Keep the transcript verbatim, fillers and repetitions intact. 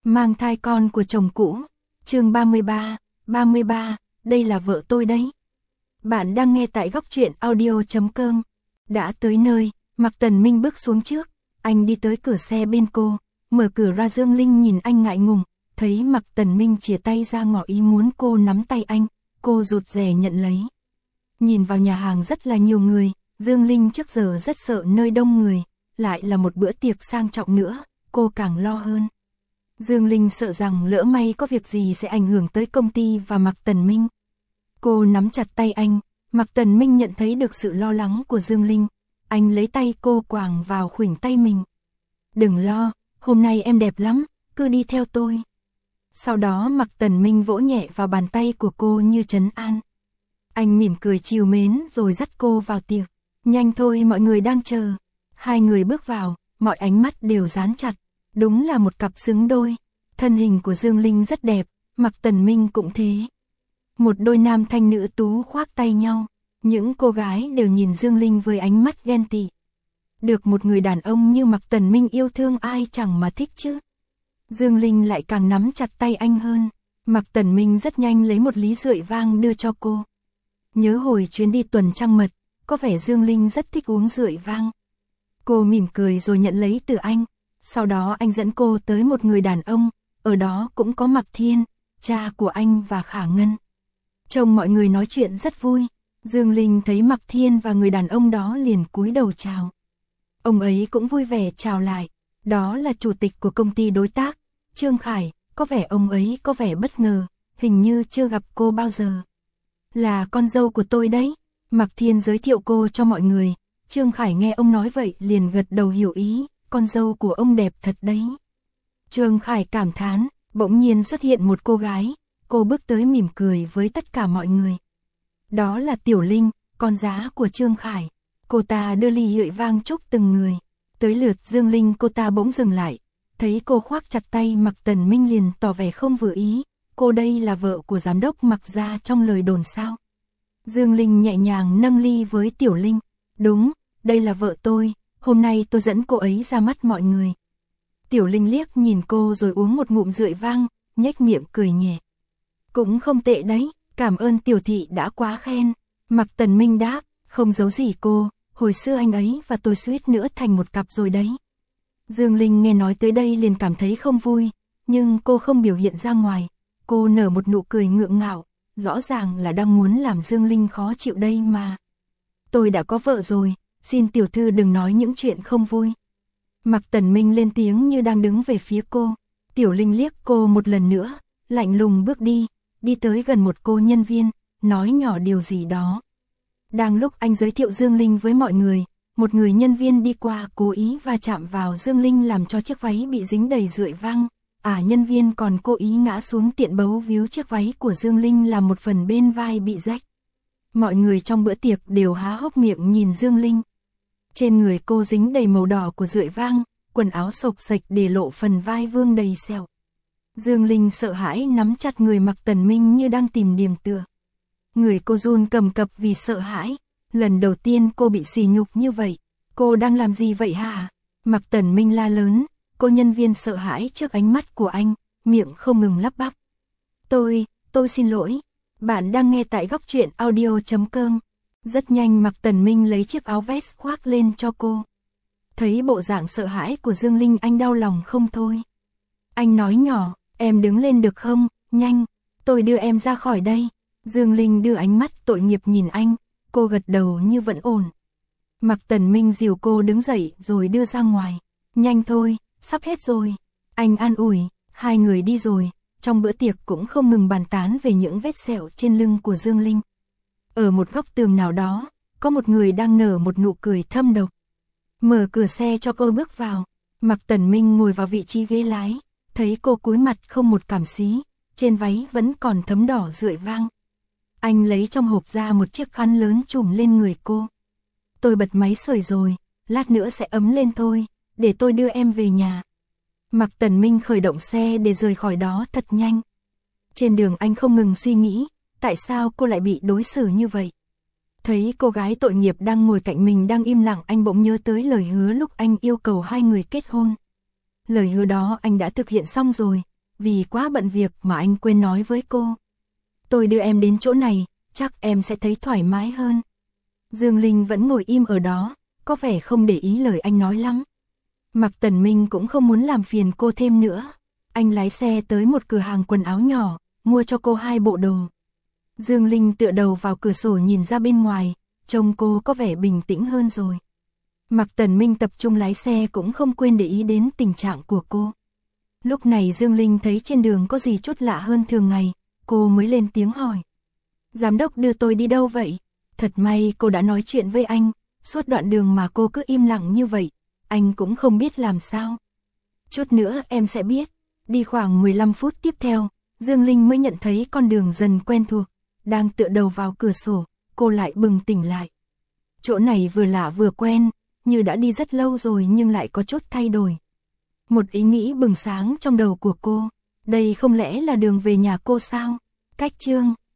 Mang thai con của chồng cũ. Chương ba mươi ba, ba mươi ba, đây là vợ tôi đấy. Bạn đang nghe tại góc truyện audio chấm com. Đã tới nơi, Mạc Tần Minh bước xuống trước, anh đi tới cửa xe bên cô, mở cửa ra. Dương Linh nhìn anh ngại ngùng, thấy Mạc Tần Minh chìa tay ra ngỏ ý muốn cô nắm tay anh, cô rụt rè nhận lấy. Nhìn vào nhà hàng rất là nhiều người, Dương Linh trước giờ rất sợ nơi đông người, lại là một bữa tiệc sang trọng nữa, cô càng lo hơn. Dương Linh sợ rằng lỡ may có việc gì sẽ ảnh hưởng tới công ty và Mạc Tần Minh. Cô nắm chặt tay anh, Mạc Tần Minh nhận thấy được sự lo lắng của Dương Linh, anh lấy tay cô quàng vào khuỷu tay mình. Đừng lo, hôm nay em đẹp lắm, cứ đi theo tôi. Sau đó Mạc Tần Minh vỗ nhẹ vào bàn tay của cô như trấn an. Anh mỉm cười trìu mến rồi dắt cô vào tiệc. Nhanh thôi, mọi người đang chờ. Hai người bước vào, mọi ánh mắt đều dán chặt. Đúng là một cặp xứng đôi. Thân hình của Dương Linh rất đẹp, Mạc Tần Minh cũng thế. Một đôi nam thanh nữ tú khoác tay nhau. Những cô gái đều nhìn Dương Linh với ánh mắt ghen tị. Được một người đàn ông như Mạc Tần Minh yêu thương ai chẳng mà thích chứ. Dương Linh lại càng nắm chặt tay anh hơn. Mạc Tần Minh rất nhanh lấy một ly rượu vang đưa cho cô. Nhớ hồi chuyến đi tuần trăng mật, có vẻ Dương Linh rất thích uống rượu vang. Cô mỉm cười rồi nhận lấy từ anh. Sau đó anh dẫn cô tới một người đàn ông, ở đó cũng có Mạc Thiên, cha của anh và Khả Ngân. Trông mọi người nói chuyện rất vui. Dương Linh thấy Mạc Thiên và người đàn ông đó liền cúi đầu chào. Ông ấy cũng vui vẻ chào lại. Đó là chủ tịch của công ty đối tác, Trương Khải. Có vẻ ông ấy có vẻ bất ngờ, hình như chưa gặp cô bao giờ. Là con dâu của tôi đấy. Mạc Thiên giới thiệu cô cho mọi người. Trương Khải nghe ông nói vậy liền gật đầu hiểu ý. Con dâu của ông đẹp thật đấy. Trương Khải cảm thán. Bỗng nhiên xuất hiện một cô gái. Cô bước tới mỉm cười với tất cả mọi người. Đó là Tiểu Linh, con giá của Trương Khải. Cô ta đưa ly rượu vang chúc từng người. Tới lượt Dương Linh, cô ta bỗng dừng lại. Thấy cô khoác chặt tay Mạc Tần Minh liền tỏ vẻ không vừa ý. Cô đây là vợ của giám đốc Mạc gia trong lời đồn sao? Dương Linh nhẹ nhàng nâng ly với Tiểu Linh. Đúng, đây là vợ tôi, hôm nay tôi dẫn cô ấy ra mắt mọi người. Tiểu Linh liếc nhìn cô rồi uống một ngụm rượu vang, nhếch miệng cười nhẹ. Cũng không tệ đấy, cảm ơn tiểu thị đã quá khen. Mạc Tần Minh đáp, không giấu gì cô, hồi xưa anh ấy và tôi suýt nữa thành một cặp rồi đấy. Dương Linh nghe nói tới đây liền cảm thấy không vui, nhưng cô không biểu hiện ra ngoài. Cô nở một nụ cười ngượng ngạo, rõ ràng là đang muốn làm Dương Linh khó chịu đây mà. Tôi đã có vợ rồi, xin tiểu thư đừng nói những chuyện không vui. Mạc Tần Minh lên tiếng như đang đứng về phía cô. Tiểu Linh liếc cô một lần nữa, lạnh lùng bước đi, đi tới gần một cô nhân viên, nói nhỏ điều gì đó. Đang lúc anh giới thiệu Dương Linh với mọi người, một người nhân viên đi qua cố ý va chạm vào Dương Linh làm cho chiếc váy bị dính đầy rượu vang. À, nhân viên còn cố ý ngã xuống tiện bấu víu chiếc váy của Dương Linh làm một phần bên vai bị rách. Mọi người trong bữa tiệc đều há hốc miệng nhìn Dương Linh. Trên người cô dính đầy màu đỏ của rượu vang, quần áo xộc xệch để lộ phần vai vương đầy sẹo. Dương Linh sợ hãi nắm chặt người Mạc Tần Minh như đang tìm điểm tựa. Người cô run cầm cập vì sợ hãi. Lần đầu tiên cô bị sỉ nhục như vậy. Cô đang làm gì vậy hả? Mạc Tần Minh la lớn. Cô nhân viên sợ hãi trước ánh mắt của anh, miệng không ngừng lắp bắp. Tôi, tôi xin lỗi. Bạn đang nghe tại góc truyện audio chấm com. Rất nhanh Mạc Tần Minh lấy chiếc áo vest khoác lên cho cô. Thấy bộ dạng sợ hãi của Dương Linh anh đau lòng không thôi. Anh nói nhỏ, em đứng lên được không, nhanh, tôi đưa em ra khỏi đây. Dương Linh đưa ánh mắt tội nghiệp nhìn anh, cô gật đầu như vẫn ổn. Mạc Tần Minh dìu cô đứng dậy rồi đưa ra ngoài. Nhanh thôi, sắp hết rồi. Anh an ủi, hai người đi rồi, trong bữa tiệc cũng không ngừng bàn tán về những vết sẹo trên lưng của Dương Linh. Ở một góc tường nào đó, có một người đang nở một nụ cười thâm độc. Mở cửa xe cho cô bước vào. Mạc Tần Minh ngồi vào vị trí ghế lái, thấy cô cúi mặt không một cảm xí, trên váy vẫn còn thấm đỏ rượu vang. Anh lấy trong hộp ra một chiếc khăn lớn trùm lên người cô. Tôi bật máy sưởi rồi, lát nữa sẽ ấm lên thôi, để tôi đưa em về nhà. Mạc Tần Minh khởi động xe để rời khỏi đó thật nhanh. Trên đường anh không ngừng suy nghĩ, tại sao cô lại bị đối xử như vậy. Thấy cô gái tội nghiệp đang ngồi cạnh mình đang im lặng, anh bỗng nhớ tới lời hứa lúc anh yêu cầu hai người kết hôn. Lời hứa đó anh đã thực hiện xong rồi, vì quá bận việc mà anh quên nói với cô. Tôi đưa em đến chỗ này, chắc em sẽ thấy thoải mái hơn. Dương Linh vẫn ngồi im ở đó, có vẻ không để ý lời anh nói lắm. Mạc Tần Minh cũng không muốn làm phiền cô thêm nữa. Anh lái xe tới một cửa hàng quần áo nhỏ, mua cho cô hai bộ đồ. Dương Linh tựa đầu vào cửa sổ nhìn ra bên ngoài, trông cô có vẻ bình tĩnh hơn rồi. Mạc Tần Minh tập trung lái xe cũng không quên để ý đến tình trạng của cô. Lúc này Dương Linh thấy trên đường có gì chút lạ hơn thường ngày, cô mới lên tiếng hỏi. Giám đốc đưa tôi đi đâu vậy? Thật may cô đã nói chuyện với anh, suốt đoạn đường mà cô cứ im lặng như vậy, anh cũng không biết làm sao. Chút nữa em sẽ biết. Đi khoảng mười lăm phút tiếp theo, Dương Linh mới nhận thấy con đường dần quen thuộc, đang tựa đầu vào cửa sổ, cô lại bừng tỉnh lại. Chỗ này vừa lạ vừa quen, như đã đi rất lâu rồi nhưng lại có chút thay đổi. Một ý nghĩ bừng sáng trong đầu của cô, đây không lẽ là đường về nhà cô sao? Cách chương